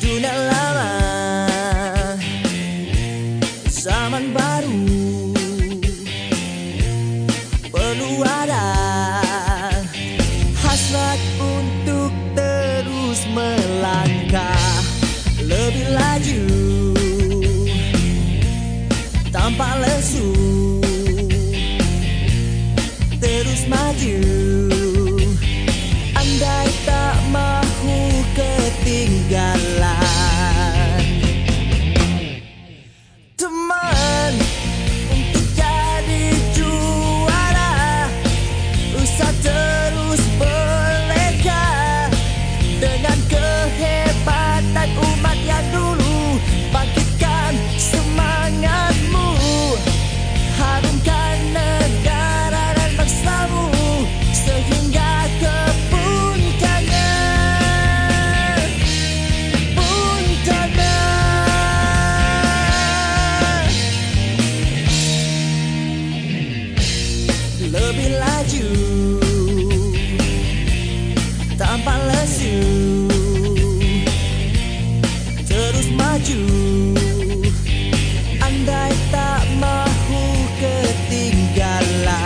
Dunia lama, zaman baru, perlu ada hasrat untuk terus melangkah lebih laju tanpa lesu, terus maju. Andai tak mahu ketinggalan, teman, untuk jadi juara, usah terus berleka dengan kehebatan umat yang dulu. Bangkitkan semangatmu, harumkan negara dan bangsamu sehingga ke puncaknya, puncaknya. Lebih laju tanpa lesu, terus maju. Andai tak mahu ketinggalan.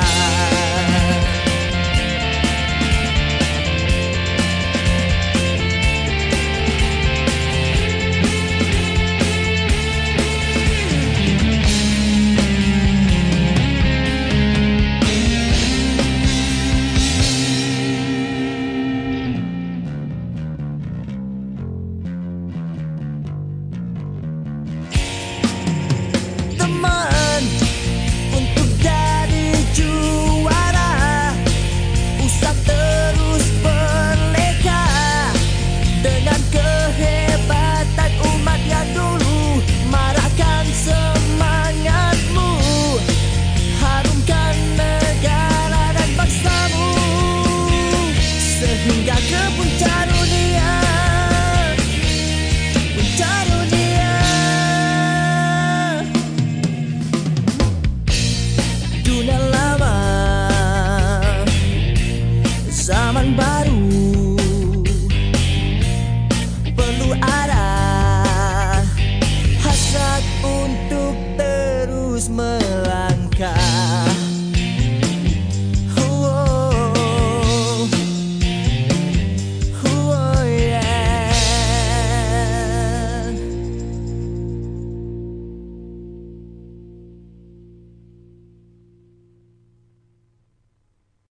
Teman, untuk jadi juara, usah terus berleka dengan kehebatan umat yang dulu. Marahkan semangatmu, harumkan negara dan bangsamu sehingga ke puncak dunia, puncak dunia. Dunia lama, zaman baru, perlu ada hasrat untuk terus